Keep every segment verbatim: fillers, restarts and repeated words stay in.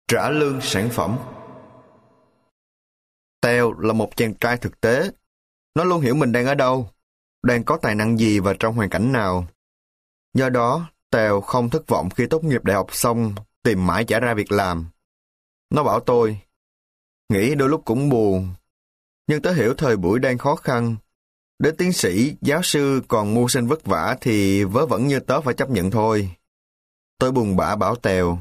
Trả lương sản phẩm. Teo là một chàng trai thực tế. Nó luôn hiểu mình đang ở đâu, đang có tài năng gì và trong hoàn cảnh nào. Do đó, Teo không thất vọng khi tốt nghiệp đại học xong tìm mãi chả ra việc làm. Nó bảo tôi, nghĩ đôi lúc cũng buồn, nhưng tớ hiểu thời buổi đang khó khăn. Đến tiến sĩ, giáo sư còn mưu sinh vất vả thì vớ vẩn như tớ phải chấp nhận thôi. Tôi buồn bã bảo Teo,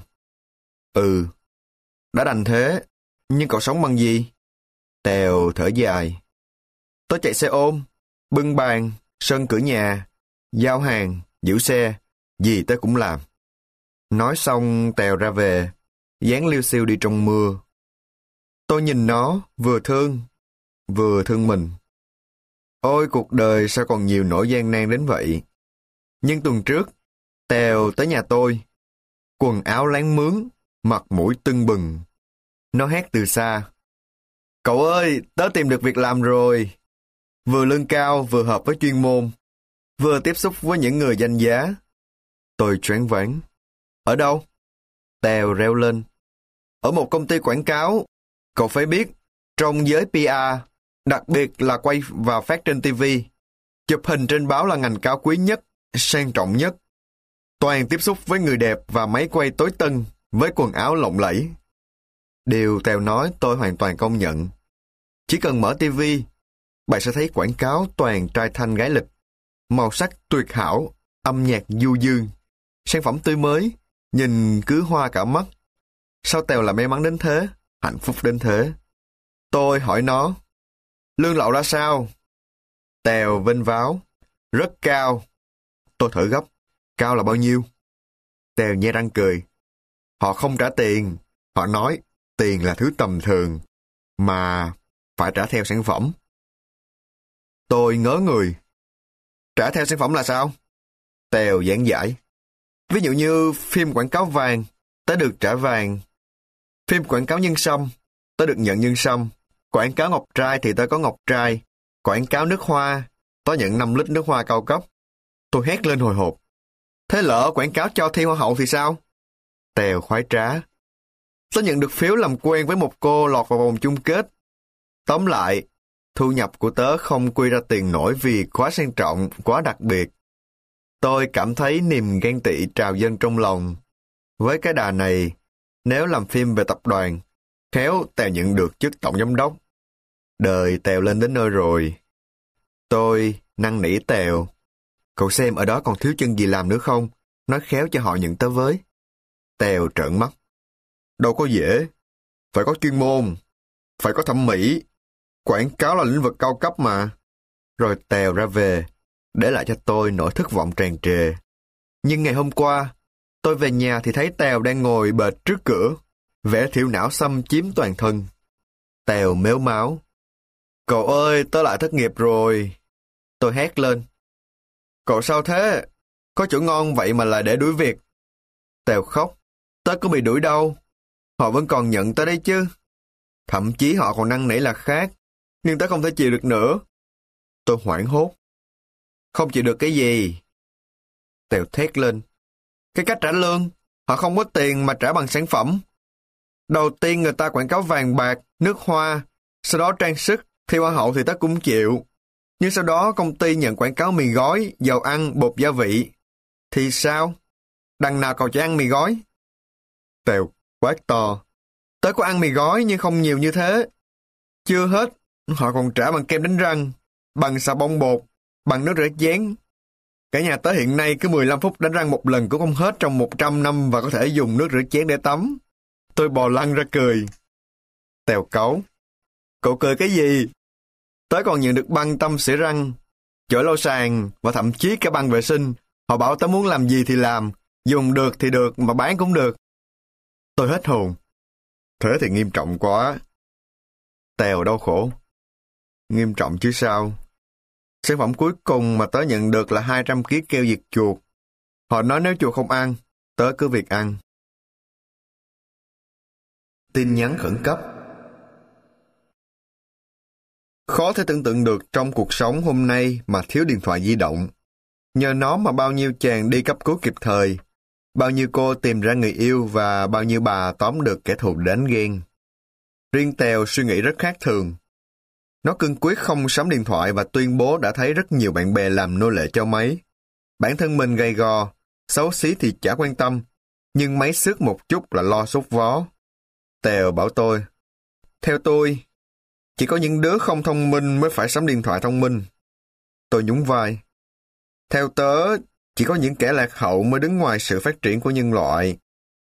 ừ, đã đành thế, nhưng cậu sống bằng gì? Teo thở dài. Tớ chạy xe ôm, bưng bàn, sơn cửa nhà, giao hàng, giữ xe, gì tớ cũng làm. Nói xong Teo ra về, dáng liêu xiêu đi trong mưa. Tôi nhìn nó, vừa thương, vừa thương mình. Ôi cuộc đời sao còn nhiều nỗi gian nan đến vậy. Nhưng tuần trước, Teo tới nhà tôi, quần áo láng mướn, mặt mũi tưng bừng. Nó hét từ xa. Cậu ơi, tớ tìm được việc làm rồi. Vừa lương cao, vừa hợp với chuyên môn, vừa tiếp xúc với những người danh giá. Tôi choáng váng. Ở đâu? Teo reo lên. Ở một công ty quảng cáo. Cậu phải biết, trong giới pê e, đặc biệt là quay và phát trên ti vi, chụp hình trên báo là ngành cao quý nhất, sang trọng nhất. Toàn tiếp xúc với người đẹp và máy quay tối tân, với quần áo lộng lẫy. Điều Teo nói tôi hoàn toàn công nhận. Chỉ cần mở ti vi, bạn sẽ thấy quảng cáo toàn trai thanh gái lịch, màu sắc tuyệt hảo, âm nhạc du dương, sản phẩm tươi mới, nhìn cứ hoa cả mắt. Sao Teo là may mắn đến thế, hạnh phúc đến thế? Tôi hỏi nó, lương lậu ra sao? Teo vênh váo, rất cao. Tôi thở gấp, cao là bao nhiêu? Teo nhe răng cười. Họ không trả tiền, họ nói tiền là thứ tầm thường, mà phải trả theo sản phẩm. Tôi ngớ người. Trả theo sản phẩm là sao? Teo giảng giải. Ví dụ như phim quảng cáo vàng, tớ được trả vàng. Phim quảng cáo nhân sâm, tớ được nhận nhân sâm. Quảng cáo ngọc trai thì tớ có ngọc trai. Quảng cáo nước hoa, tớ nhận năm lít nước hoa cao cấp. Tôi hét lên hồi hộp. Thế lỡ quảng cáo cho thi hoa hậu thì sao? Teo khoái trá. Tớ nhận được phiếu làm quen với một cô lọt vào vòng chung kết. Tóm lại, thu nhập của tớ không quy ra tiền nổi vì quá sang trọng, quá đặc biệt. Tôi cảm thấy niềm ghen tị trào dâng trong lòng. Với cái đà này, nếu làm phim về tập đoàn, khéo Teo nhận được chức tổng giám đốc. Đời Teo lên đến nơi rồi. Tôi năn nỉ Teo. Cậu xem ở đó còn thiếu chân gì làm nữa không? Nói khéo cho họ nhận tớ với. Teo trợn mắt. Đâu có dễ. Phải có chuyên môn. Phải có thẩm mỹ. Quảng cáo là lĩnh vực cao cấp mà. Rồi Teo ra về, để lại cho tôi nỗi thất vọng tràn trề. Nhưng ngày hôm qua, tôi về nhà thì thấy Teo đang ngồi bệt trước cửa, vẻ thiểu não xâm chiếm toàn thân. Teo mếu máo. Cậu ơi, tớ lại thất nghiệp rồi. Tôi hét lên. Cậu sao thế? Có chỗ ngon vậy mà lại để đuổi việc. Teo khóc. Tớ có bị đuổi đâu. Họ vẫn còn nhận tớ đấy chứ. Thậm chí họ còn năn nỉ là khác. Nhưng tớ không thể chịu được nữa. Tôi hoảng hốt. Không chịu được cái gì? Teo thét lên. Cái cách trả lương, họ không có tiền mà trả bằng sản phẩm. Đầu tiên người ta quảng cáo vàng bạc, nước hoa, sau đó trang sức, thi hoa hậu thì tớ cũng chịu. Nhưng sau đó công ty nhận quảng cáo mì gói, dầu ăn, bột gia vị. Thì sao? Đằng nào cậu chỉ ăn mì gói? Teo quát to. Tớ có ăn mì gói nhưng không nhiều như thế. Chưa hết, họ còn trả bằng kem đánh răng, bằng xà bông bột, bằng nước rửa chén. Cả nhà tớ hiện nay cứ mười lăm phút đánh răng một lần cũng không hết trong một trăm năm và có thể dùng nước rửa chén để tắm. Tôi bò lăn ra cười. Teo cáu. Cậu cười cái gì? Tớ còn nhận được băng tăm sữa răng, chổi lau sàn và thậm chí cả băng vệ sinh. Họ bảo tớ muốn làm gì thì làm, dùng được thì được mà bán cũng được. Tôi hết hồn. Thế thì nghiêm trọng quá. Teo đau khổ. Nghiêm trọng chứ sao? Sản phẩm cuối cùng mà tớ nhận được là hai trăm ki lô gam keo diệt chuột. Họ nói nếu chuột không ăn, tớ cứ việc ăn. Tin nhắn khẩn cấp. Khó thể tưởng tượng được trong cuộc sống hôm nay mà thiếu điện thoại di động. Nhờ nó mà bao nhiêu chàng đi cấp cứu kịp thời. Bao nhiêu cô tìm ra người yêu và bao nhiêu bà tóm được kẻ thù đánh ghen. Riêng Tèo suy nghĩ rất khác thường. Nó cương quyết không sắm điện thoại và tuyên bố đã thấy rất nhiều bạn bè làm nô lệ cho máy. Bản thân mình gầy gò, xấu xí thì chả quan tâm, nhưng máy xước một chút là lo sốt vó. Tèo bảo tôi, theo tôi, chỉ có những đứa không thông minh mới phải sắm điện thoại thông minh. Tôi nhún vai. Theo tớ, chỉ có những kẻ lạc hậu mới đứng ngoài sự phát triển của nhân loại.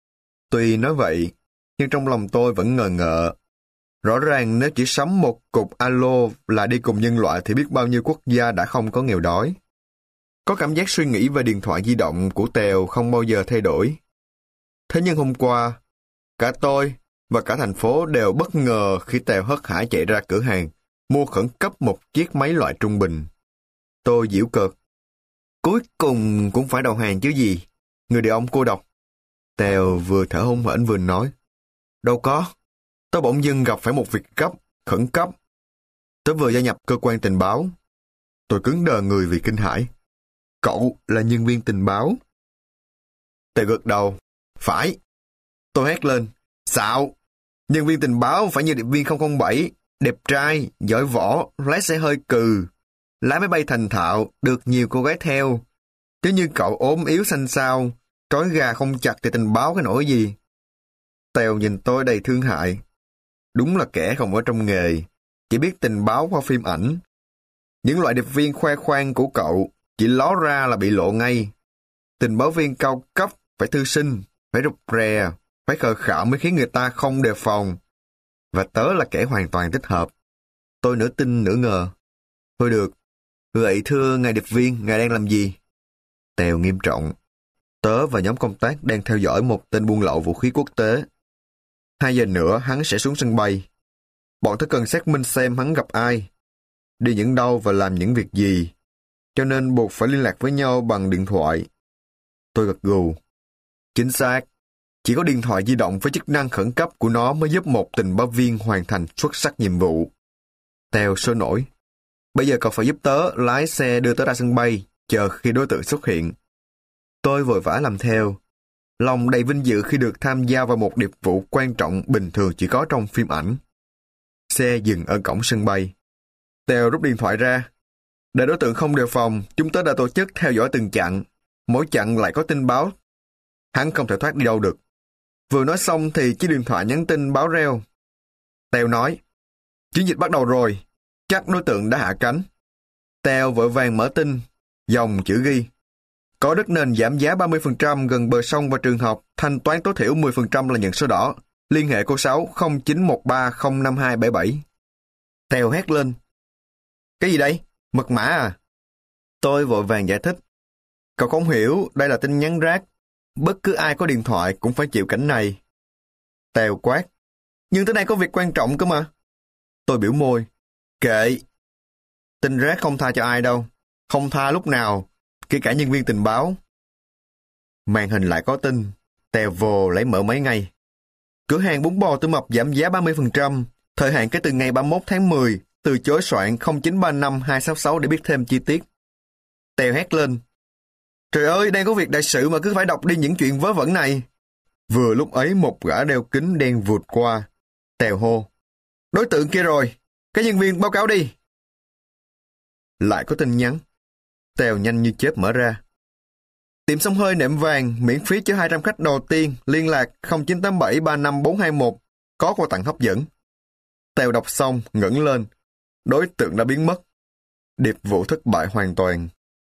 Tuy nói vậy, nhưng trong lòng tôi vẫn ngờ ngợ. Rõ ràng nếu chỉ sắm một cục alo là đi cùng nhân loại thì biết bao nhiêu quốc gia đã không có nghèo đói. Có cảm giác suy nghĩ về điện thoại di động của Tèo không bao giờ thay đổi. Thế nhưng hôm qua, cả tôi và cả thành phố đều bất ngờ khi Tèo hớt hải chạy ra cửa hàng, mua khẩn cấp một chiếc máy loại trung bình. Tôi giễu cợt. Cuối cùng cũng phải đầu hàng chứ gì, người đàn ông cô độc. Tèo vừa thở hổn hển vừa nói. Đâu có, tớ bỗng dưng gặp phải một việc gấp, khẩn cấp. Tớ vừa gia nhập cơ quan tình báo. Tôi cứng đờ người vì kinh hãi. Cậu là nhân viên tình báo? Tèo gật đầu. Phải. Tôi hét lên. Xạo! Nhân viên tình báo phải như điệp viên không không bảy, đẹp trai, giỏi võ, lái xe hơi cừ, lái máy bay thành thạo, được nhiều cô gái theo. Chứ như cậu ốm yếu xanh xao, trói gà không chặt thì tình báo cái nỗi gì. Tèo nhìn tôi đầy thương hại. Đúng là kẻ không ở trong nghề, chỉ biết tình báo qua phim ảnh. Những loại điệp viên khoe khoang của cậu chỉ ló ra là bị lộ ngay. Tình báo viên cao cấp phải thư sinh, phải rụt rè, phải khờ khạo mới khiến người ta không đề phòng. Và tớ là kẻ hoàn toàn thích hợp. Tôi nửa tin nửa ngờ. Thôi được. Vậy thưa ngài điệp viên, ngài đang làm gì? Tèo nghiêm trọng. Tớ và nhóm công tác đang theo dõi một tên buôn lậu vũ khí quốc tế. Hai giờ nữa hắn sẽ xuống sân bay. Bọn tớ cần xác minh xem hắn gặp ai, đi những đâu và làm những việc gì. Cho nên buộc phải liên lạc với nhau bằng điện thoại. Tôi gật gù. Chính xác. Chỉ có điện thoại di động với chức năng khẩn cấp của nó mới giúp một tình báo viên hoàn thành xuất sắc nhiệm vụ. Tèo sôi nổi. Bây giờ cậu phải giúp tớ lái xe đưa tớ ra sân bay, chờ khi đối tượng xuất hiện. Tôi vội vã làm theo. Lòng đầy vinh dự khi được tham gia vào một điệp vụ quan trọng bình thường chỉ có trong phim ảnh. Xe dừng ở cổng sân bay. Tèo rút điện thoại ra. Để đối tượng không đề phòng, chúng tớ đã tổ chức theo dõi từng chặng. Mỗi chặng lại có tin báo. Hắn không thể thoát đi đâu được. Vừa nói xong thì chiếc điện thoại nhắn tin báo reo. Tèo nói, chiến dịch bắt đầu rồi, chắc đối tượng đã hạ cánh. Tèo vội vàng mở tin, dòng chữ ghi. Có đất nền giảm giá ba mươi phần trăm gần bờ sông và trường học, thanh toán tối thiểu mười phần trăm là nhận số đỏ. Liên hệ cô sáu không chín một ba không năm hai bảy bảy. Tèo hét lên. Cái gì đây? Mật mã à? Tôi vội vàng giải thích. Cậu không hiểu, đây là tin nhắn rác. Bất cứ ai có điện thoại cũng phải chịu cảnh này. Tèo quát. Nhưng tới đây có việc quan trọng cơ mà. Tôi biểu môi. Kệ. Tin rác không tha cho ai đâu. Không tha lúc nào, kể cả nhân viên tình báo. Màn hình lại có tin. Tèo vồ lấy mở máy ngay. Cửa hàng bún bò Tư Mập giảm giá ba mươi phần trăm. Thời hạn kể từ ngày ba mươi mốt tháng mười. Từ chối soạn không chín ba năm hai sáu sáu để biết thêm chi tiết. Tèo hét lên. Trời ơi, đang có việc đại sự mà cứ phải đọc đi những chuyện vớ vẩn này. Vừa lúc ấy một gã đeo kính đen vụt qua. Tèo hô. Đối tượng kia rồi. Cái nhân viên báo cáo đi. Lại có tin nhắn. Tèo nhanh như chớp mở ra. Tiệm xông hơi nệm vàng, miễn phí cho hai trăm khách đầu tiên, liên lạc không chín tám bảy ba năm bốn hai một, có quà tặng hấp dẫn. Tèo đọc xong, ngẩng lên. Đối tượng đã biến mất. Điệp vụ thất bại hoàn toàn.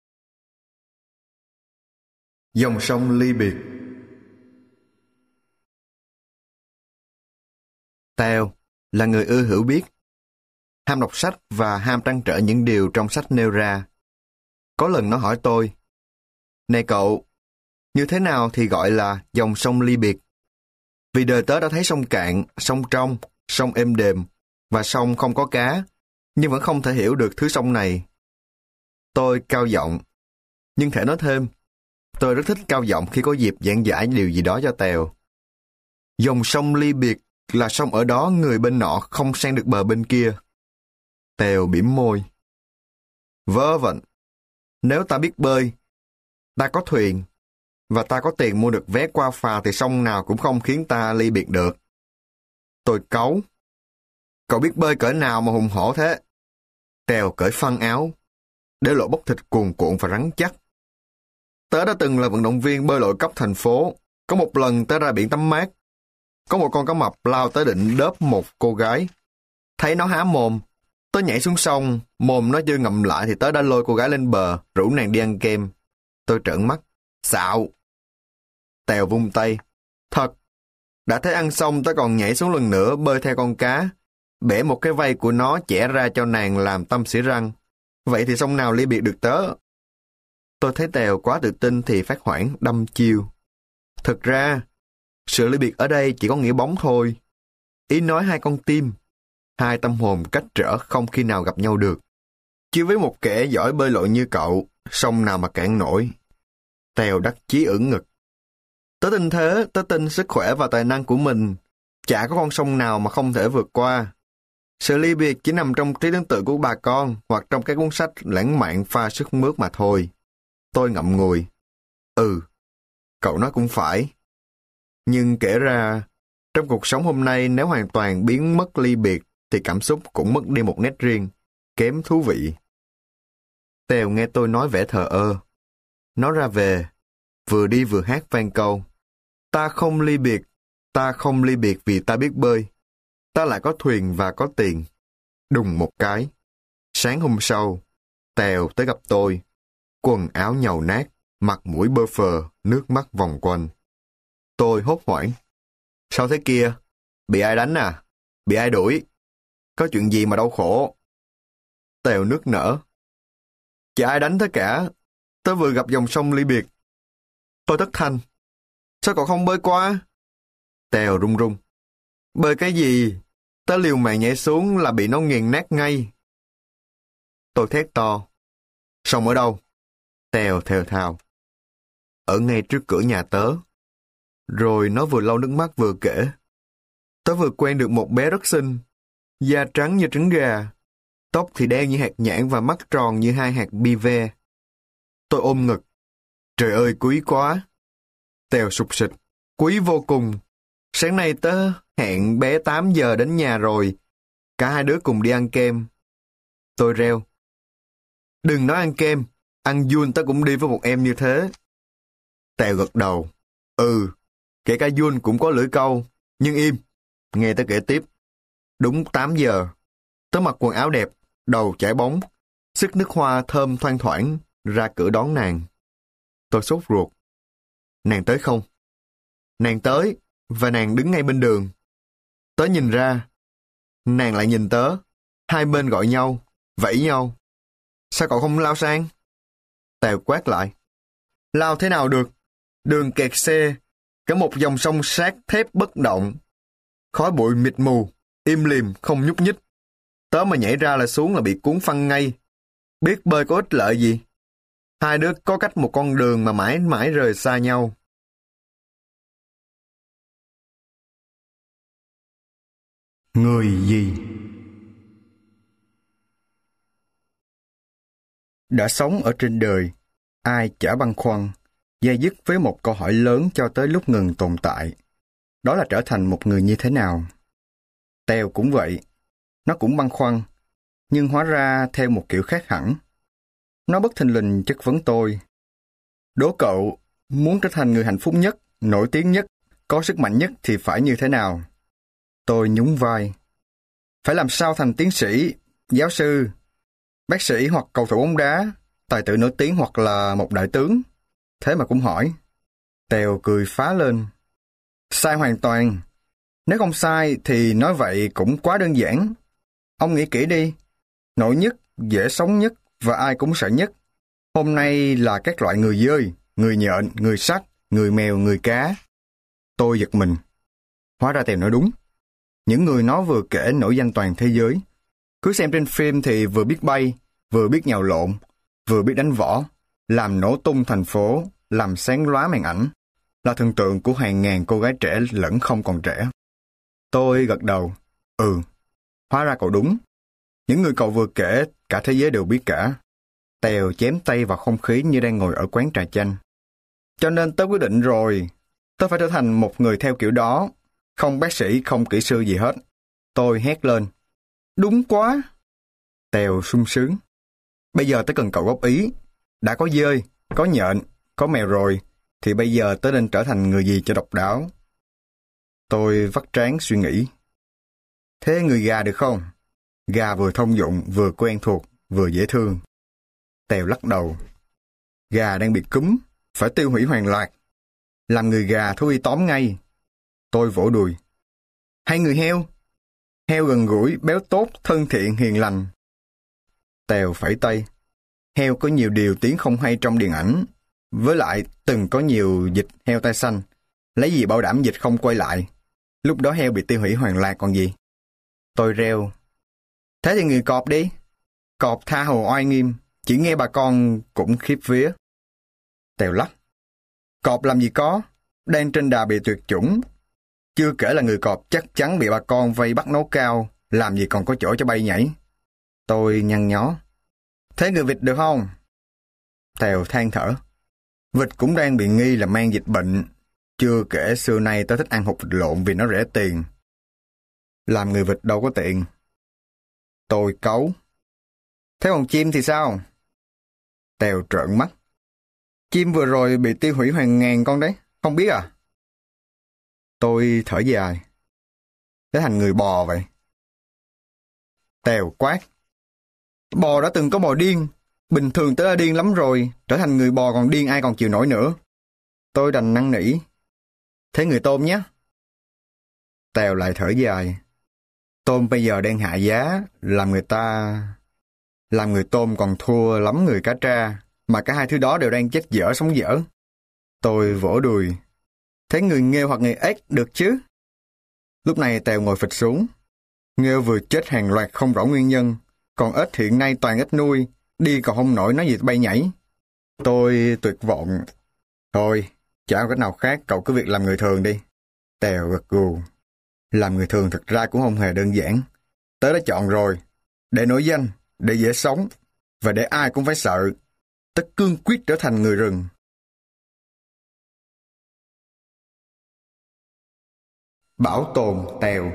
Dòng sông ly biệt. Tèo là người ưa hiểu biết, ham đọc sách và ham trăn trở những điều trong sách nêu ra. Có lần nó hỏi tôi, này cậu, như thế nào thì gọi là dòng sông ly biệt? Vì đời tớ đã thấy sông cạn, sông trong, sông êm đềm và sông không có cá, nhưng vẫn không thể hiểu được thứ sông này. Tôi cao giọng, nhưng thể nói thêm, tôi rất thích cao giọng khi có dịp giảng giải điều gì đó cho Tèo. Dòng sông ly biệt là sông ở đó người bên nọ không sang được bờ bên kia. Tèo bỉm môi. Vớ vẩn, nếu ta biết bơi, ta có thuyền, và ta có tiền mua được vé qua phà thì sông nào cũng không khiến ta ly biệt được. Tôi cáu. Cậu biết bơi cỡ nào mà hùng hổ thế? Tèo cởi phăng áo, để lộ bắp thịt cuồn cuộn và rắn chắc. Tớ đã từng là vận động viên bơi lội cấp thành phố. Có một lần tớ ra biển tắm mát. Có một con cá mập lao tới định đớp một cô gái. Thấy nó há mồm, tớ nhảy xuống sông, mồm nó chưa ngậm lại thì tớ đã lôi cô gái lên bờ, rủ nàng đi ăn kem. Tôi trợn mắt. Xạo. Tèo vung tay. Thật. Đã thấy ăn xong tớ còn nhảy xuống lần nữa bơi theo con cá, bẻ một cái vây của nó chẻ ra cho nàng làm tâm xỉ răng. Vậy thì sông nào ly biệt được tớ? Tôi thấy Tèo quá tự tin thì phát hoảng đâm chiêu. Thực ra, sự ly biệt ở đây chỉ có nghĩa bóng thôi. Ý nói hai con tim, hai tâm hồn cách trở không khi nào gặp nhau được. Chứ với một kẻ giỏi bơi lội như cậu, sông nào mà cản nổi. Tèo đắc chí ưỡn ngực. Tớ tin thế, tớ tin sức khỏe và tài năng của mình. Chả có con sông nào mà không thể vượt qua. Sự ly biệt chỉ nằm trong trí tưởng tượng của bà con hoặc trong các cuốn sách lãng mạn pha sức mướt mà thôi. Tôi ngậm ngùi. Ừ, cậu nói cũng phải. Nhưng kể ra, trong cuộc sống hôm nay nếu hoàn toàn biến mất ly biệt thì cảm xúc cũng mất đi một nét riêng, kém thú vị. Tèo nghe tôi nói vẻ thờ ơ. Nó ra về, vừa đi vừa hát vang câu. Ta không ly biệt, ta không ly biệt vì ta biết bơi. Ta lại có thuyền và có tiền. Đùng một cái. Sáng hôm sau, Tèo tới gặp tôi. Quần áo nhàu nát, mặt mũi bơ phờ, nước mắt vòng quanh. Tôi hốt hoảng. Sao thế kia? Bị ai đánh à? Bị ai đuổi? Có chuyện gì mà đau khổ? Tèo nức nở. Chả ai đánh thế cả. Tớ vừa gặp dòng sông ly biệt. Tôi thất thanh. Sao cậu không bơi qua? Tèo run run. Bơi cái gì? Tớ liều mạng nhảy xuống là bị nó nghiền nát ngay. Tôi thét to. Sông ở đâu? Tèo thều thào. Ở ngay trước cửa nhà tớ. Rồi nó vừa lau nước mắt vừa kể. Tớ vừa quen được một bé rất xinh. Da trắng như trứng gà. Tóc thì đen như hạt nhãn và mắt tròn như hai hạt bi ve. Tôi ôm ngực. Trời ơi, quý quá. Tèo sụp sịch. Quý vô cùng. Sáng nay tớ hẹn bé tám giờ đến nhà rồi. Cả hai đứa cùng đi ăn kem. Tôi reo. Đừng nói ăn kem. Ăn Jun tớ cũng đi với một em như thế. Tèo gật đầu. Ừ, kể cả Jun cũng có lưỡi câu. Nhưng im. Nghe tớ kể tiếp. Đúng tám giờ. Tớ mặc quần áo đẹp, đầu chải bóng, sức nước hoa thơm thoang thoảng, ra cửa đón nàng. Tôi sốt ruột. Nàng tới không? Nàng tới, và nàng đứng ngay bên đường. Tớ nhìn ra. Nàng lại nhìn tớ. Hai bên gọi nhau, vẫy nhau. Sao cậu không lao sang? Tèo quát lại. Lao thế nào được? Đường kẹt xe, cả một dòng sông sát thép bất động. Khói bụi mịt mù, im lìm, không nhúc nhích. Tớ mà nhảy ra là xuống là bị cuốn phăng ngay. Biết bơi có ích lợi gì? Hai đứa có cách một con đường mà mãi mãi rời xa nhau. Người gì? Đã sống ở trên đời, ai chả băn khoăn, dây dứt với một câu hỏi lớn cho tới lúc ngừng tồn tại. Đó là trở thành một người như thế nào? Tèo cũng vậy. Nó cũng băn khoăn, nhưng hóa ra theo một kiểu khác hẳn. Nó bất thình lình chất vấn tôi. Đố cậu, muốn trở thành người hạnh phúc nhất, nổi tiếng nhất, có sức mạnh nhất thì phải như thế nào? Tôi nhún vai. Phải làm sao thành tiến sĩ, giáo sư, bác sĩ hoặc cầu thủ bóng đá, tài tử nổi tiếng hoặc là một đại tướng? Thế mà cũng hỏi. Tèo cười phá lên. Sai hoàn toàn. Nếu không sai thì nói vậy cũng quá đơn giản. Ông nghĩ kỹ đi. Nổi nhất, dễ sống nhất và ai cũng sợ nhất. Hôm nay là các loại người dơi, người nhện, người sắt, người mèo, người cá. Tôi giật mình. Hóa ra Tèo nói đúng. Những người nó vừa kể nổi danh toàn thế giới. Cứ xem trên phim thì vừa biết bay, vừa biết nhào lộn, vừa biết đánh võ, làm nổ tung thành phố, làm sáng lóa màn ảnh. Là thần tượng của hàng ngàn cô gái trẻ lẫn không còn trẻ. Tôi gật đầu. Ừ, hóa ra cậu đúng. Những người cậu vừa kể, cả thế giới đều biết cả. Tèo chém tay vào không khí như đang ngồi ở quán trà chanh. Cho nên tớ quyết định rồi. Tớ phải trở thành một người theo kiểu đó. Không bác sĩ, không kỹ sư gì hết. Tôi hét lên. Đúng quá. Tèo sung sướng. Bây giờ tớ cần cậu góp ý. Đã có dơi, có nhện, có mèo rồi, thì bây giờ tớ nên trở thành người gì cho độc đáo? Tôi vắt trán suy nghĩ. Thế người gà được không? Gà vừa thông dụng, vừa quen thuộc, vừa dễ thương. Tèo lắc đầu. Gà đang bị cúm, phải tiêu hủy hoàn loạt. Làm người gà thú y tóm ngay. Tôi vỗ đùi. Hay người heo? Heo gần gũi, béo tốt, thân thiện, hiền lành. Tèo phẩy tay. Heo có nhiều điều tiếng không hay trong điện ảnh. Với lại, từng có nhiều dịch heo tai xanh. Lấy gì bảo đảm dịch không quay lại? Lúc đó heo bị tiêu hủy hoàn loạt còn gì? Tôi reo. Thế thì người cọp đi. Cọp tha hồ oai nghiêm. Chỉ nghe bà con cũng khiếp vía. Tèo lắc. Cọp làm gì có. Đang trên đà bị tuyệt chủng. Chưa kể là người cọp chắc chắn bị bà con vây bắt nấu cao. Làm gì còn có chỗ cho bay nhảy. Tôi nhăn nhó. Thế người vịt được không? Tèo than thở. Vịt cũng đang bị nghi là mang dịch bệnh. Chưa kể xưa nay tớ thích ăn hột vịt lộn vì nó rẻ tiền. Làm người vịt đâu có tiện. Tôi cáu. Thế còn chim thì sao? Tèo trợn mắt. Chim vừa rồi bị tiêu hủy hàng ngàn con đấy. Không biết à? Tôi thở dài. Thế thành người bò vậy. Tèo quát. Bò đã từng có bò điên. Bình thường tớ đã điên lắm rồi. Trở thành người bò còn điên ai còn chịu nổi nữa. Tôi đành năn nỉ. Thế người tôm nhé. Tèo lại thở dài. Tôm bây giờ đang hạ giá. Làm người ta... Làm người tôm còn thua lắm người cá tra. Mà cả hai thứ đó đều đang chết dở sống dở. Tôi vỗ đùi. Thế người nghêu hoặc người ếch được chứ? Lúc này Tèo ngồi phịch xuống. Nghêu vừa chết hàng loạt không rõ nguyên nhân. Còn ếch hiện nay toàn ếch nuôi. Đi còn không nổi nói gì bay nhảy. Tôi tuyệt vọng. Thôi, chả có cách nào khác, cậu cứ việc làm người thường đi. Tèo gật gù. Làm người thường thực ra cũng không hề đơn giản. Tớ đã chọn rồi. Để nổi danh, để dễ sống, và để ai cũng phải sợ. Tớ cương quyết trở thành người rừng. Bảo tồn Tèo.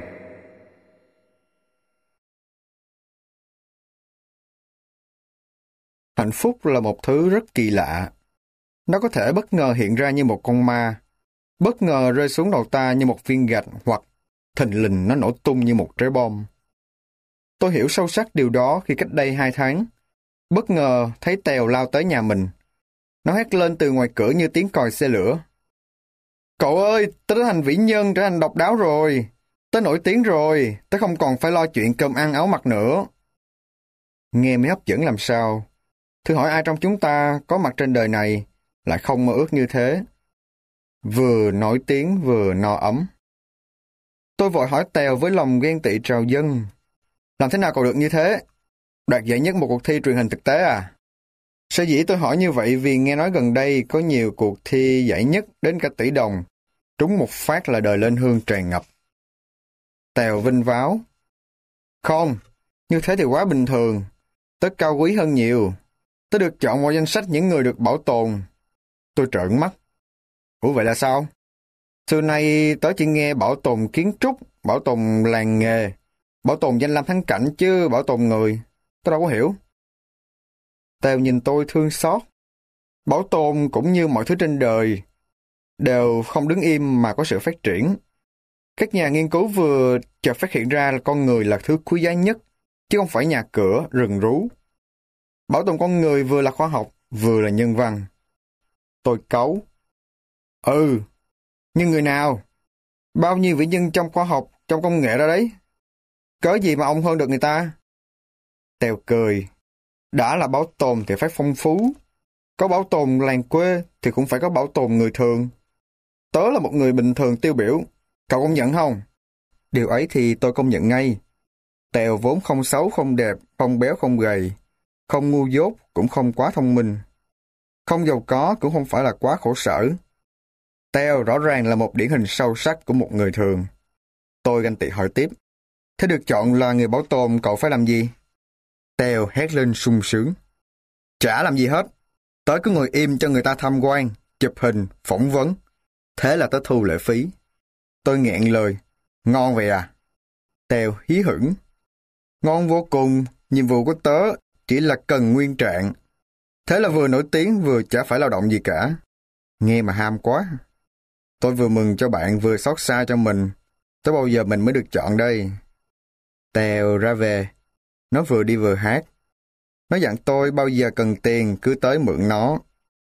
Hạnh phúc là một thứ rất kỳ lạ. Nó có thể bất ngờ hiện ra như một con ma, bất ngờ rơi xuống đầu ta như một viên gạch, hoặc thình lình nó nổ tung như một trái bom. Tôi hiểu sâu sắc điều đó khi cách đây hai tháng, bất ngờ thấy Tèo lao tới nhà mình. Nó hét lên từ ngoài cửa như tiếng còi xe lửa. Cậu ơi, tớ đã thành vĩ nhân, trở thành độc đáo rồi. Tớ nổi tiếng rồi, tớ không còn phải lo chuyện cơm ăn áo mặc nữa. Nghe mới hấp dẫn làm sao. Thử hỏi ai trong chúng ta có mặt trên đời này lại không mơ ước như thế. Vừa nổi tiếng vừa no ấm. Tôi vội hỏi Tèo với lòng ghen tị trào dâng. Làm thế nào cậu được như thế? Đoạt giải nhất một cuộc thi truyền hình thực tế à? Sở dĩ tôi hỏi như vậy vì nghe nói gần đây có nhiều cuộc thi giải nhất đến cả tỷ đồng. Trúng một phát là đời lên hương tràn ngập. Tèo vinh váo. Không, như thế thì quá bình thường. Tớ cao quý hơn nhiều. Tớ được chọn vào danh sách những người được bảo tồn. Tôi trợn mắt. Ủa vậy là sao? Xưa nay tớ chỉ nghe bảo tồn kiến trúc, bảo tồn làng nghề, bảo tồn danh lam thắng cảnh chứ bảo tồn người. Tớ đâu có hiểu. Tèo nhìn tôi thương xót. Bảo tồn cũng như mọi thứ trên đời, đều không đứng im mà có sự phát triển. Các nhà nghiên cứu vừa chợt phát hiện ra là con người là thứ quý giá nhất, chứ không phải nhà cửa, rừng rú. Bảo tồn con người vừa là khoa học, vừa là nhân văn. Tôi cáu. Ừ, nhưng người nào? Bao nhiêu vĩ nhân trong khoa học, trong công nghệ ra đấy? Cớ gì mà ông hơn được người ta? Tèo cười. Đã là bảo tồn thì phải phong phú. Có bảo tồn làng quê thì cũng phải có bảo tồn người thường. Tớ là một người bình thường tiêu biểu. Cậu công nhận không? Điều ấy thì tôi công nhận ngay. Tèo vốn không xấu không đẹp, không béo không gầy, không ngu dốt cũng không quá thông minh. Không giàu có cũng không phải là quá khổ sở. Tèo rõ ràng là một điển hình sâu sắc của một người thường. Tôi ganh tị hỏi tiếp. Thế được chọn là người bảo tồn cậu phải làm gì? Tèo hét lên sung sướng. Chả làm gì hết. Tớ cứ ngồi im cho người ta tham quan, chụp hình, phỏng vấn. Thế là tớ thu lệ phí. Tôi nghẹn lời. Ngon vậy à? Tèo hí hửng. Ngon vô cùng, nhiệm vụ của tớ chỉ là cần nguyên trạng. Thế là vừa nổi tiếng vừa chả phải lao động gì cả. Nghe mà ham quá. Tôi vừa mừng cho bạn vừa xót xa cho mình. Tới bao giờ mình mới được chọn đây? Tèo ra về. Nó vừa đi vừa hát. Nó dặn tôi bao giờ cần tiền cứ tới mượn nó.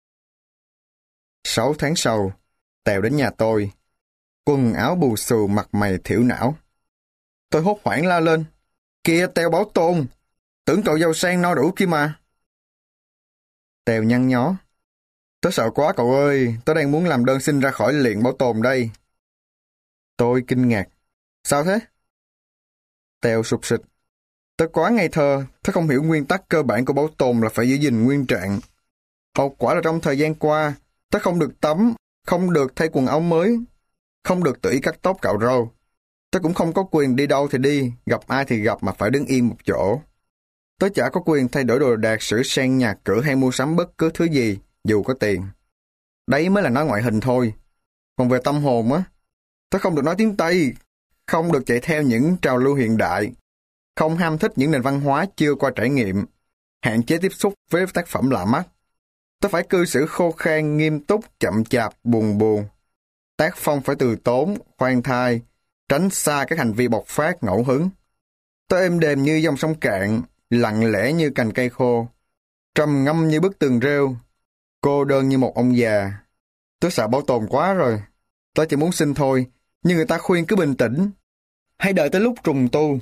Sáu tháng sau, Tèo đến nhà tôi. Quần áo bù xù, mặt mày thiểu não. Tôi hốt hoảng la lên. Kìa Tèo Bảo Tồn, tưởng cậu giàu sang no đủ kia mà. Tèo nhăn nhó. Tớ sợ quá cậu ơi, tớ đang muốn làm đơn xin ra khỏi Liện Bảo Tồn đây. Tôi kinh ngạc. Sao thế? Tèo sụp sịch. Tớ quá ngây thơ, tớ không hiểu nguyên tắc cơ bản của bảo tồn là phải giữ gìn nguyên trạng. Hậu quả là trong thời gian qua, tớ không được tắm, không được thay quần áo mới, không được tự ý cắt tóc cạo râu. Tớ cũng không có quyền đi đâu thì đi, gặp ai thì gặp mà phải đứng yên một chỗ. Tớ chả có quyền thay đổi đồ đạc, sửa sang nhà cửa hay mua sắm bất cứ thứ gì, dù có tiền. Đấy mới là nói ngoại hình thôi. Còn về tâm hồn á, tớ không được nói tiếng Tây, không được chạy theo những trào lưu hiện đại, không ham thích những nền văn hóa chưa qua trải nghiệm, hạn chế tiếp xúc với tác phẩm lạ mắt. Tớ phải cư xử khô khan, nghiêm túc, chậm chạp, buồn buồn. Tác phong phải từ tốn, khoan thai, tránh xa các hành vi bộc phát, ngẫu hứng. Tớ êm đềm như dòng sông cạn, lặng lẽ như cành cây khô, trầm ngâm như bức tường rêu, cô đơn như một ông già. Tớ sợ bảo tồn quá rồi. Tớ chỉ muốn xin thôi, nhưng người ta khuyên cứ bình tĩnh. Hãy đợi tới lúc trùng tu.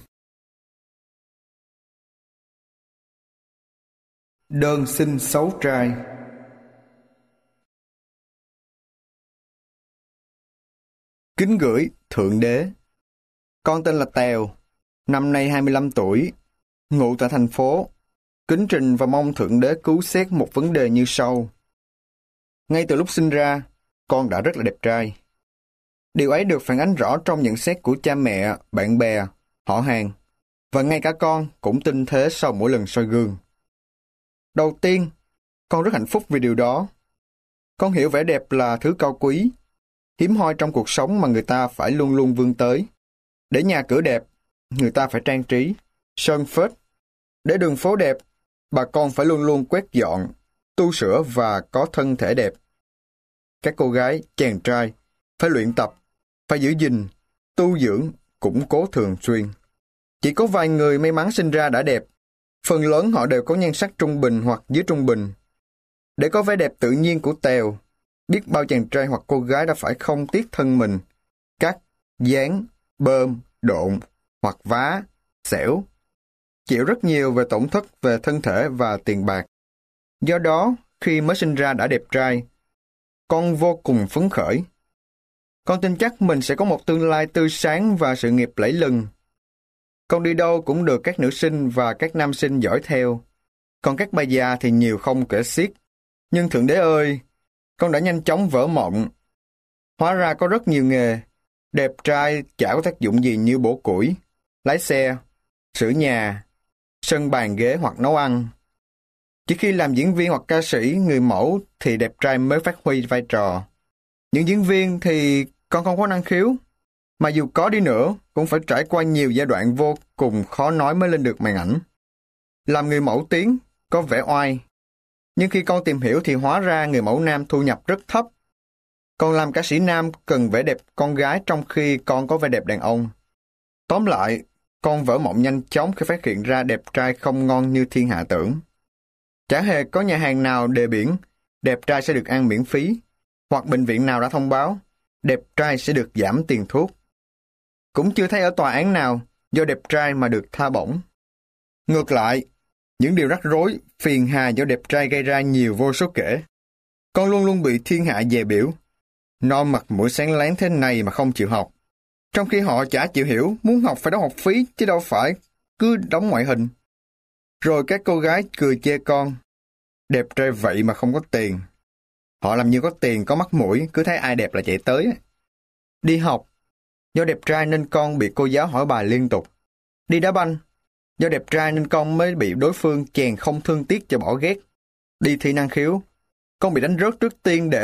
Đơn xin xấu trai. Kính gửi Thượng Đế. Con tên là Tèo, năm nay hai mươi lăm tuổi, ngụ tại thành phố. Kính trình và mong Thượng Đế cứu xét một vấn đề như sau. Ngay từ lúc sinh ra, con đã rất là đẹp trai. Điều ấy được phản ánh rõ trong nhận xét của cha mẹ, bạn bè, họ hàng, và ngay cả con cũng tin thế sau mỗi lần soi gương. Đầu tiên, con rất hạnh phúc vì điều đó. Con hiểu vẻ đẹp là thứ cao quý, hiếm hoi trong cuộc sống mà người ta phải luôn luôn vươn tới. Để nhà cửa đẹp, người ta phải trang trí, sơn phết. Để đường phố đẹp, bà con phải luôn luôn quét dọn, tu sửa và có thân thể đẹp. Các cô gái, chàng trai phải luyện tập, phải giữ gìn, tu dưỡng, củng cố thường xuyên. Chỉ có vài người may mắn sinh ra đã đẹp, phần lớn họ đều có nhan sắc trung bình hoặc dưới trung bình. Để có vẻ đẹp tự nhiên của Tèo, biết bao chàng trai hoặc cô gái đã phải không tiếc thân mình, cắt, dán, bơm, độn, hoặc vá, xẻo, chịu rất nhiều về tổn thất về thân thể và tiền bạc. Do đó, khi mới sinh ra đã đẹp trai, con vô cùng phấn khởi. Con tin chắc mình sẽ có một tương lai tươi sáng và sự nghiệp lẫy lừng. Con đi đâu cũng được các nữ sinh và các nam sinh dõi theo. Còn các bà già thì nhiều không kể xiết. Nhưng Thượng Đế ơi, con đã nhanh chóng vỡ mộng. Hóa ra có rất nhiều nghề. Đẹp trai chả có tác dụng gì như bổ củi, lái xe, sửa nhà, sân bàn ghế hoặc nấu ăn. Chỉ khi làm diễn viên hoặc ca sĩ, người mẫu thì đẹp trai mới phát huy vai trò. Những diễn viên thì con không có năng khiếu. Mà dù có đi nữa, cũng phải trải qua nhiều giai đoạn vô cùng khó nói mới lên được màn ảnh. Làm người mẫu tiếng, có vẻ oai. Nhưng khi con tìm hiểu thì hóa ra người mẫu nam thu nhập rất thấp. Còn làm ca sĩ nam cần vẻ đẹp con gái trong khi con có vẻ đẹp đàn ông. Tóm lại, con vỡ mộng nhanh chóng khi phát hiện ra đẹp trai không ngon như thiên hạ tưởng. Chả hề có nhà hàng nào đề biển, đẹp trai sẽ được ăn miễn phí, hoặc bệnh viện nào đã thông báo, đẹp trai sẽ được giảm tiền thuốc. Cũng chưa thấy ở tòa án nào do đẹp trai mà được tha bổng. Ngược lại, những điều rắc rối, phiền hà do đẹp trai gây ra nhiều vô số kể. Con luôn luôn bị thiên hạ dè biểu. Nó mặt mũi sáng láng thế này mà không chịu học. Trong khi họ chả chịu hiểu, muốn học phải đóng học phí, chứ đâu phải cứ đóng ngoại hình. Rồi các cô gái cười chê con. Đẹp trai vậy mà không có tiền. Họ làm như có tiền, có mắt mũi, cứ thấy ai đẹp là chạy tới. Đi học, do đẹp trai nên con bị cô giáo hỏi bài liên tục. Đi đá banh, do đẹp trai nên con mới bị đối phương chèn không thương tiếc cho bỏ ghét. Đi thi năng khiếu, con bị đánh rớt trước tiên để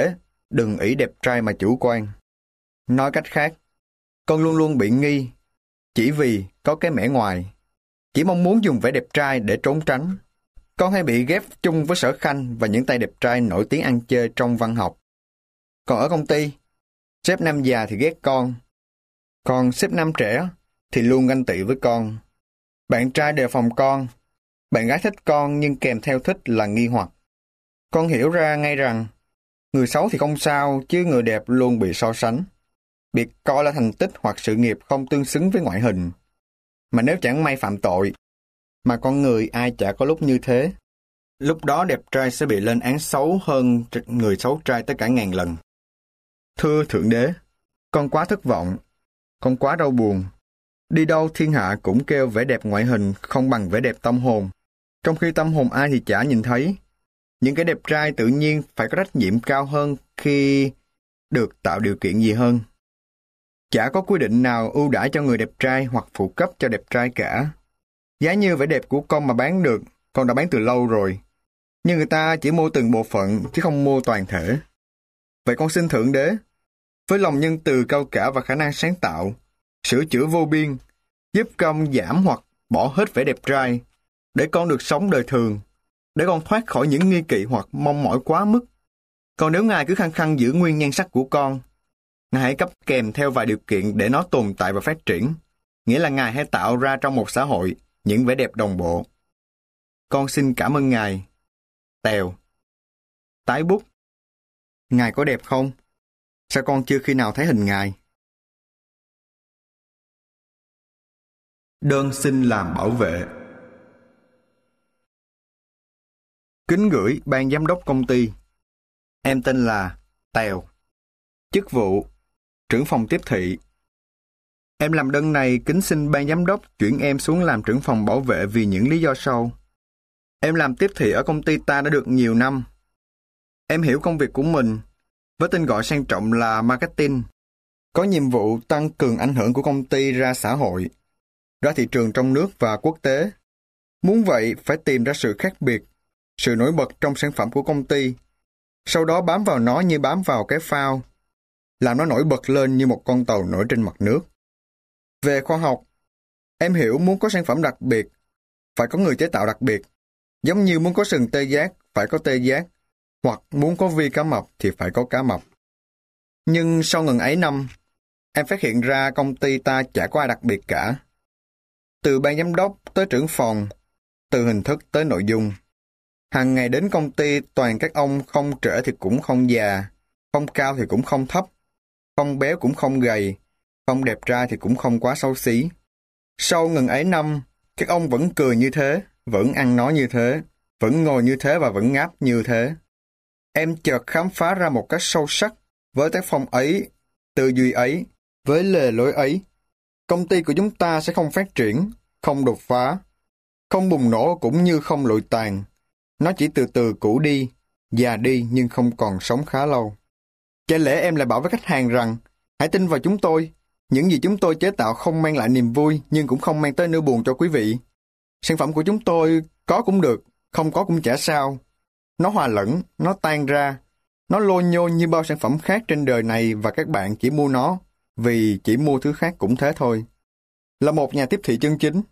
đừng ỷ đẹp trai mà chủ quan. Nói cách khác, con luôn luôn bị nghi, chỉ vì có cái mẻ ngoài, chỉ mong muốn dùng vẻ đẹp trai để trốn tránh. Con hay bị ghép chung với Sở Khanh và những tay đẹp trai nổi tiếng ăn chơi trong văn học. Còn ở công ty, sếp nam già thì ghét con, còn sếp nam trẻ thì luôn ganh tị với con. Bạn trai đề phòng con, bạn gái thích con nhưng kèm theo thích là nghi hoặc. Con hiểu ra ngay rằng, người xấu thì không sao, chứ người đẹp luôn bị so sánh, bị coi là thành tích hoặc sự nghiệp không tương xứng với ngoại hình. Mà nếu chẳng may phạm tội, mà con người ai chả có lúc như thế, lúc đó đẹp trai sẽ bị lên án xấu hơn người xấu trai tới cả ngàn lần. Thưa Thượng Đế, con quá thất vọng, con quá đau buồn. Đi đâu thiên hạ cũng kêu vẻ đẹp ngoại hình không bằng vẻ đẹp tâm hồn, trong khi tâm hồn ai thì chả nhìn thấy. Những cái đẹp trai tự nhiên phải có trách nhiệm cao hơn khi được tạo điều kiện gì hơn. Chả có quy định nào ưu đãi cho người đẹp trai hoặc phụ cấp cho đẹp trai cả. Giá như vẻ đẹp của con mà bán được, con đã bán từ lâu rồi. Nhưng người ta chỉ mua từng bộ phận chứ không mua toàn thể. Vậy con xin Thượng Đế, với lòng nhân từ cao cả và khả năng sáng tạo, sửa chữa vô biên, giúp con giảm hoặc bỏ hết vẻ đẹp trai, để con được sống đời thường, để con thoát khỏi những nghi kỵ hoặc mong mỏi quá mức. Còn nếu Ngài cứ khăng khăng giữ nguyên nhan sắc của con, Ngài hãy cấp kèm theo vài điều kiện để nó tồn tại và phát triển, nghĩa là Ngài hãy tạo ra trong một xã hội những vẻ đẹp đồng bộ. Con xin cảm ơn Ngài. Tèo. Tái bút. Ngài có đẹp không? Sao con chưa khi nào thấy hình Ngài? Đơn xin làm bảo vệ. Kính gửi ban giám đốc công ty. Em tên là Tèo. Chức vụ trưởng phòng tiếp thị. Em làm đơn này kính xin ban giám đốc chuyển em xuống làm trưởng phòng bảo vệ vì những lý do sau. Em làm tiếp thị ở công ty ta đã được nhiều năm. Em hiểu công việc của mình, với tên gọi sang trọng là marketing, có nhiệm vụ tăng cường ảnh hưởng của công ty ra xã hội, ra thị trường trong nước và quốc tế. Muốn vậy phải tìm ra sự khác biệt, sự nổi bật trong sản phẩm của công ty, sau đó bám vào nó như bám vào cái phao, làm nó nổi bật lên như một con tàu nổi trên mặt nước. Về khoa học, em hiểu muốn có sản phẩm đặc biệt, phải có người chế tạo đặc biệt, giống như muốn có sừng tê giác, phải có tê giác, hoặc muốn có vi cá mập thì phải có cá mập. Nhưng sau ngần ấy năm, em phát hiện ra công ty ta chả có ai đặc biệt cả. Từ ban giám đốc tới trưởng phòng, từ hình thức tới nội dung. Hàng ngày đến công ty toàn các ông không trễ thì cũng không già, không cao thì cũng không thấp, không béo cũng không gầy, không đẹp trai thì cũng không quá xấu xí. Sau ngần ấy năm, các ông vẫn cười như thế, vẫn ăn nói như thế, vẫn ngồi như thế và vẫn ngáp như thế. Em chợt khám phá ra một cách sâu sắc, với tác phong ấy, tư duy ấy, với lề lối ấy, công ty của chúng ta sẽ không phát triển, không đột phá, không bùng nổ cũng như không lụi tàn. Nó chỉ từ từ cũ đi, già đi nhưng không còn sống khá lâu. Chả lẽ em lại bảo với khách hàng rằng, hãy tin vào chúng tôi, những gì chúng tôi chế tạo không mang lại niềm vui nhưng cũng không mang tới nỗi buồn cho quý vị. Sản phẩm của chúng tôi có cũng được, không có cũng chả sao. Nó hòa lẫn, nó tan ra, nó lôi nhô như bao sản phẩm khác trên đời này và các bạn chỉ mua nó vì chỉ mua thứ khác cũng thế thôi. Là một nhà tiếp thị chân chính,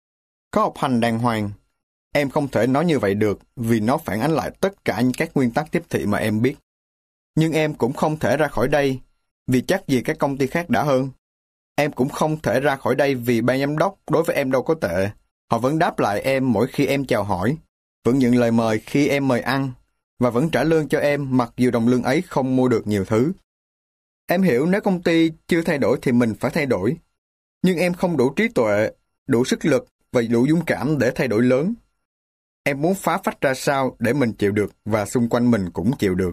có học hành đàng hoàng, em không thể nói như vậy được vì nó phản ánh lại tất cả những các nguyên tắc tiếp thị mà em biết. Nhưng em cũng không thể ra khỏi đây vì chắc gì các công ty khác đã hơn. Em cũng không thể ra khỏi đây vì ban giám đốc đối với em đâu có tệ. Họ vẫn đáp lại em mỗi khi em chào hỏi, vẫn nhận lời mời khi em mời ăn, và vẫn trả lương cho em mặc dù đồng lương ấy không mua được nhiều thứ. Em hiểu nếu công ty chưa thay đổi thì mình phải thay đổi. Nhưng em không đủ trí tuệ, đủ sức lực và đủ dũng cảm để thay đổi lớn. Em muốn phá phách ra sao để mình chịu được và xung quanh mình cũng chịu được.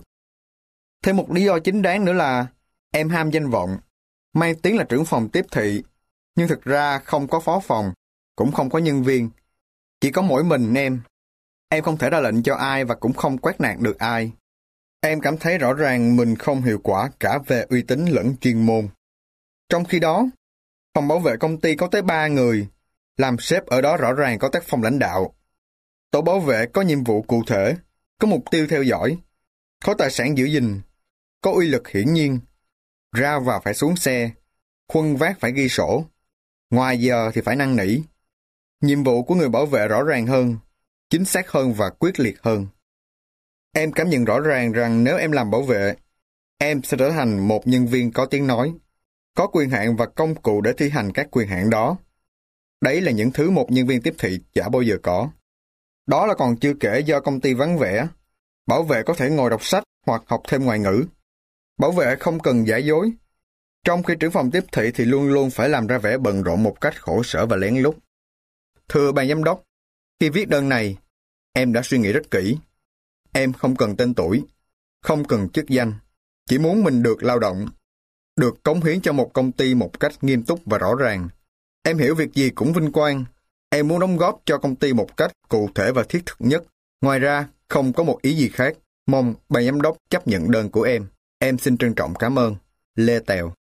Thêm một lý do chính đáng nữa là em ham danh vọng, mang tiếng là trưởng phòng tiếp thị, nhưng thực ra không có phó phòng, cũng không có nhân viên. Chỉ có mỗi mình em. Em không thể ra lệnh cho ai và cũng không quát nạt được ai. Em cảm thấy rõ ràng mình không hiệu quả cả về uy tín lẫn chuyên môn. Trong khi đó, phòng bảo vệ công ty có tới ba người, làm sếp ở đó rõ ràng có tác phong lãnh đạo. Tổ bảo vệ có nhiệm vụ cụ thể, có mục tiêu theo dõi, có tài sản giữ gìn, có uy lực hiển nhiên. Ra vào phải xuống xe, khuân vác phải ghi sổ, ngoài giờ thì phải năn nỉ. Nhiệm vụ của người bảo vệ rõ ràng hơn, chính xác hơn và quyết liệt hơn. Em cảm nhận rõ ràng rằng nếu em làm bảo vệ, em sẽ trở thành một nhân viên có tiếng nói, có quyền hạn và công cụ để thi hành các quyền hạn đó. Đấy là những thứ một nhân viên tiếp thị chả bao giờ có. Đó là còn chưa kể do công ty vắng vẻ, bảo vệ có thể ngồi đọc sách hoặc học thêm ngoại ngữ. Bảo vệ không cần giả dối, trong khi trưởng phòng tiếp thị thì luôn luôn phải làm ra vẻ bận rộn một cách khổ sở và lén lút. Thưa ban giám đốc, khi viết đơn này, em đã suy nghĩ rất kỹ. Em không cần tên tuổi, không cần chức danh, chỉ muốn mình được lao động, được cống hiến cho một công ty một cách nghiêm túc và rõ ràng. Em hiểu việc gì cũng vinh quang. Em muốn đóng góp cho công ty một cách cụ thể và thiết thực nhất. Ngoài ra, không có một ý gì khác. Mong ban giám đốc chấp nhận đơn của em. Em xin trân trọng cảm ơn. Lê Tèo.